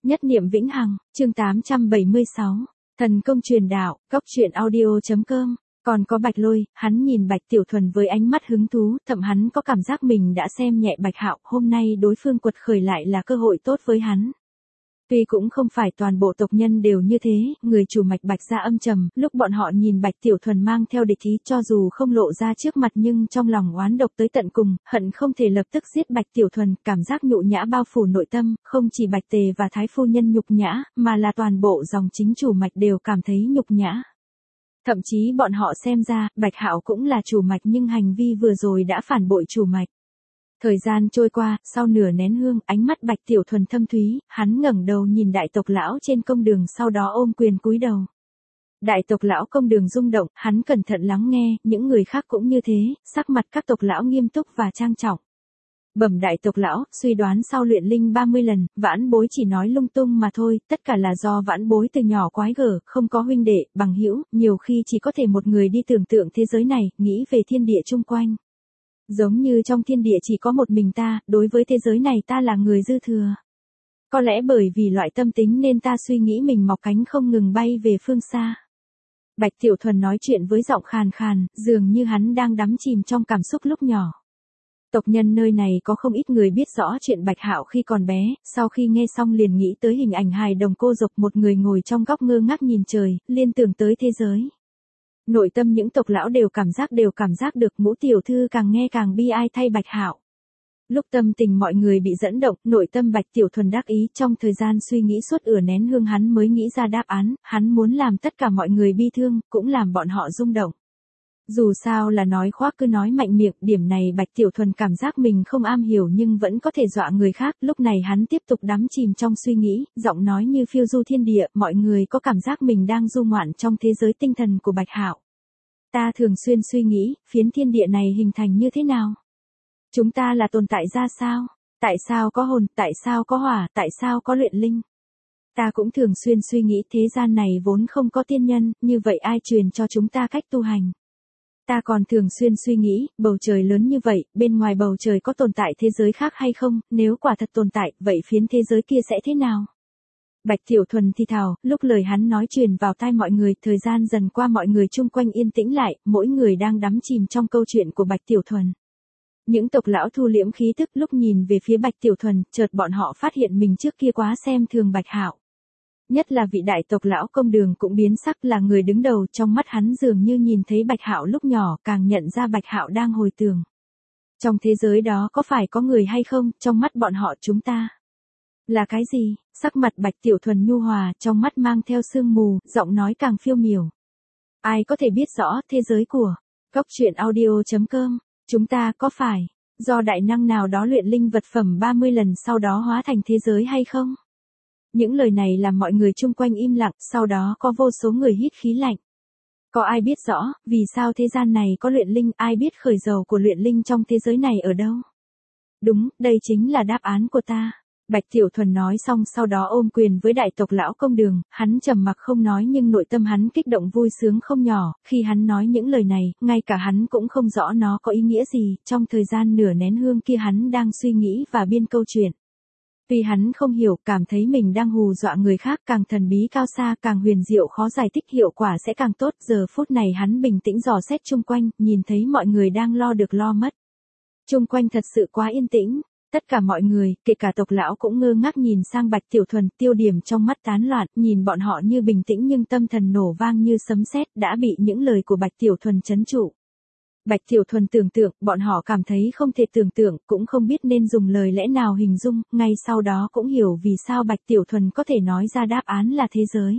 Nhất niệm vĩnh hằng, chương 876. Thần công truyền đạo, góc truyện audio.com. Còn có Bạch Lôi, hắn nhìn Bạch Tiểu Thuần với ánh mắt hứng thú, thậm hắn có cảm giác mình đã xem nhẹ Bạch Hạo, hôm nay đối phương quật khởi lại là cơ hội tốt với hắn. Tuy cũng không phải toàn bộ tộc nhân đều như thế, người chủ mạch Bạch gia âm trầm, lúc bọn họ nhìn Bạch Tiểu Thuần mang theo địch ý cho dù không lộ ra trước mặt nhưng trong lòng oán độc tới tận cùng, hận không thể lập tức giết Bạch Tiểu Thuần, cảm giác nhục nhã bao phủ nội tâm, không chỉ Bạch Tề và Thái phu nhân nhục nhã, mà là toàn bộ dòng chính chủ mạch đều cảm thấy nhục nhã. Thậm chí bọn họ xem ra, Bạch Hạo cũng là chủ mạch nhưng hành vi vừa rồi đã phản bội chủ mạch. Thời gian trôi qua, sau nửa nén hương, ánh mắt Bạch Tiểu Thuần thâm thúy, hắn ngẩng đầu nhìn đại tộc lão trên công đường sau đó ôm quyền cúi đầu. Đại tộc lão công đường rung động, hắn cẩn thận lắng nghe, những người khác cũng như thế, sắc mặt các tộc lão nghiêm túc và trang trọng. Bẩm đại tộc lão, suy đoán sau luyện linh 30 lần, vãn bối chỉ nói lung tung mà thôi, tất cả là do vãn bối từ nhỏ quái gở, không có huynh đệ, bằng hữu, nhiều khi chỉ có thể một người đi tưởng tượng thế giới này, nghĩ về thiên địa chung quanh. Giống như trong thiên địa chỉ có một mình ta, đối với thế giới này ta là người dư thừa. Có lẽ bởi vì loại tâm tính nên ta suy nghĩ mình mọc cánh không ngừng bay về phương xa. Bạch Tiểu Thuần nói chuyện với giọng khàn khàn, dường như hắn đang đắm chìm trong cảm xúc lúc nhỏ. Tộc nhân nơi này có không ít người biết rõ chuyện Bạch Hạo khi còn bé, sau khi nghe xong liền nghĩ tới hình ảnh hài đồng cô dộc một người ngồi trong góc ngơ ngác nhìn trời, liên tưởng tới thế giới. Nội tâm những tộc lão đều cảm giác được Ngũ tiểu thư càng nghe càng bi ai thay Bạch Hạo. Lúc tâm tình mọi người bị dẫn động, nội tâm Bạch Tiểu Thuần đắc ý, trong thời gian suy nghĩ suốt ửa nén hương hắn mới nghĩ ra đáp án, hắn muốn làm tất cả mọi người bi thương, cũng làm bọn họ rung động. Dù sao là nói khoác cứ nói mạnh miệng, điểm này Bạch Tiểu Thuần cảm giác mình không am hiểu nhưng vẫn có thể dọa người khác, lúc này hắn tiếp tục đắm chìm trong suy nghĩ, giọng nói như phiêu du thiên địa, mọi người có cảm giác mình đang du ngoạn trong thế giới tinh thần của Bạch Hạo. Ta thường xuyên suy nghĩ, phiến thiên địa này hình thành như thế nào? Chúng ta là tồn tại ra sao? Tại sao có hồn, tại sao có hỏa, tại sao có luyện linh? Ta cũng thường xuyên suy nghĩ thế gian này vốn không có tiên nhân, như vậy ai truyền cho chúng ta cách tu hành? Ta còn thường xuyên suy nghĩ, bầu trời lớn như vậy, bên ngoài bầu trời có tồn tại thế giới khác hay không, nếu quả thật tồn tại, vậy phiến thế giới kia sẽ thế nào? Bạch Tiểu Thuần thì thào, lúc lời hắn nói truyền vào tai mọi người, thời gian dần qua mọi người chung quanh yên tĩnh lại, mỗi người đang đắm chìm trong câu chuyện của Bạch Tiểu Thuần. Những tộc lão thu liễm khí tức lúc nhìn về phía Bạch Tiểu Thuần, chợt bọn họ phát hiện mình trước kia quá xem thường Bạch Hạo. Nhất là vị đại tộc lão công đường cũng biến sắc, là người đứng đầu, trong mắt hắn dường như nhìn thấy Bạch Hạo lúc nhỏ, càng nhận ra Bạch Hạo đang hồi tưởng. Trong thế giới đó có phải có người hay không, trong mắt bọn họ chúng ta là cái gì? Sắc mặt Bạch Tiểu Thuần nhu hòa, trong mắt mang theo sương mù, giọng nói càng phiêu miểu. Ai có thể biết rõ thế giới của góc truyện audio.com, chúng ta có phải do đại năng nào đó luyện linh vật phẩm 30 lần sau đó hóa thành thế giới hay không? Những lời này làm mọi người chung quanh im lặng, sau đó có vô số người hít khí lạnh. Có ai biết rõ, vì sao thế gian này có luyện linh, ai biết khởi dầu của luyện linh trong thế giới này ở đâu? Đúng, đây chính là đáp án của ta. Bạch Tiểu Thuần nói xong sau đó ôm quyền với đại tộc lão công đường, hắn trầm mặc không nói nhưng nội tâm hắn kích động vui sướng không nhỏ, khi hắn nói những lời này, ngay cả hắn cũng không rõ nó có ý nghĩa gì, trong thời gian nửa nén hương kia hắn đang suy nghĩ và biên câu chuyện. Tuy hắn không hiểu, cảm thấy mình đang hù dọa người khác, càng thần bí cao xa, càng huyền diệu khó giải thích, hiệu quả sẽ càng tốt, giờ phút này hắn bình tĩnh dò xét chung quanh, nhìn thấy mọi người đang lo được lo mất. Chung quanh thật sự quá yên tĩnh. Tất cả mọi người, kể cả tộc lão cũng ngơ ngác nhìn sang Bạch Tiểu Thuần, tiêu điểm trong mắt tán loạn, nhìn bọn họ như bình tĩnh nhưng tâm thần nổ vang như sấm sét, đã bị những lời của Bạch Tiểu Thuần trấn trụ. Bạch Tiểu Thuần tưởng tượng, bọn họ cảm thấy không thể tưởng tượng, cũng không biết nên dùng lời lẽ nào hình dung, ngay sau đó cũng hiểu vì sao Bạch Tiểu Thuần có thể nói ra đáp án là thế giới.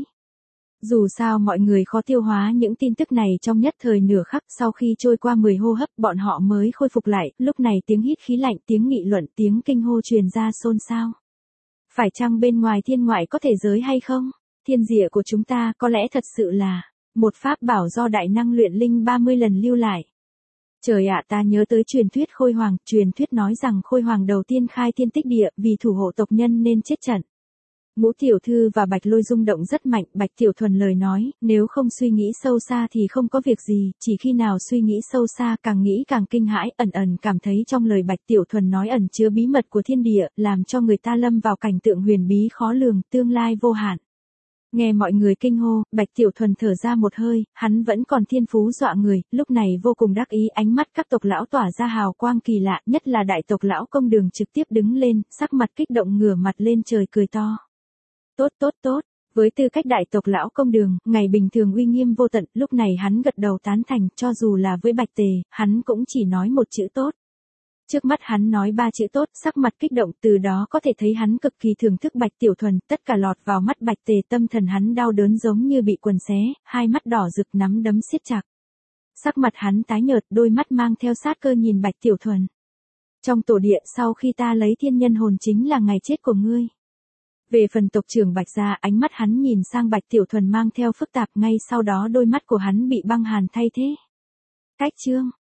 Dù sao mọi người khó tiêu hóa những tin tức này trong nhất thời nửa khắc, sau khi trôi qua 10 hô hấp bọn họ mới khôi phục lại, lúc này tiếng hít khí lạnh, tiếng nghị luận, tiếng kinh hô truyền ra xôn xao. Phải chăng bên ngoài thiên ngoại có thể giới hay không? Thiên địa của chúng ta có lẽ thật sự là một pháp bảo do đại năng luyện linh 30 lần lưu lại. Trời ạ, ta nhớ tới truyền thuyết Khôi Hoàng, truyền thuyết nói rằng Khôi Hoàng đầu tiên khai thiên tích địa, vì thủ hộ tộc nhân nên chết trận. Ngũ tiểu thư và Bạch Lôi rung động rất mạnh, Bạch Tiểu Thuần lời nói, nếu không suy nghĩ sâu xa thì không có việc gì, chỉ khi nào suy nghĩ sâu xa càng nghĩ càng kinh hãi, ẩn ẩn cảm thấy trong lời Bạch Tiểu Thuần nói ẩn chứa bí mật của thiên địa, làm cho người ta lâm vào cảnh tượng huyền bí khó lường, tương lai vô hạn. Nghe mọi người kinh hô, Bạch Tiểu Thuần thở ra một hơi, hắn vẫn còn thiên phú dọa người, lúc này vô cùng đắc ý, ánh mắt các tộc lão tỏa ra hào quang kỳ lạ, nhất là đại tộc lão Công Đường trực tiếp đứng lên, sắc mặt kích động ngửa mặt lên trời cười to. Tốt tốt tốt, với tư cách đại tộc lão Công Đường, ngày bình thường uy nghiêm vô tận, lúc này hắn gật đầu tán thành, cho dù là với Bạch Tề, hắn cũng chỉ nói một chữ tốt. Trước mắt hắn nói 3 chữ tốt, sắc mặt kích động, từ đó có thể thấy hắn cực kỳ thưởng thức Bạch Tiểu Thuần, tất cả lọt vào mắt Bạch Tề, tâm thần hắn đau đớn giống như bị quần xé, hai mắt đỏ rực, nắm đấm siết chặt. Sắc mặt hắn tái nhợt, đôi mắt mang theo sát cơ nhìn Bạch Tiểu Thuần. Trong tổ địa, sau khi ta lấy thiên nhân hồn chính là ngày chết của ngươi. Về phần tộc trưởng Bạch gia, ánh mắt hắn nhìn sang Bạch Tiểu Thuần mang theo phức tạp, ngay sau đó đôi mắt của hắn bị băng hàn thay thế. Cách chương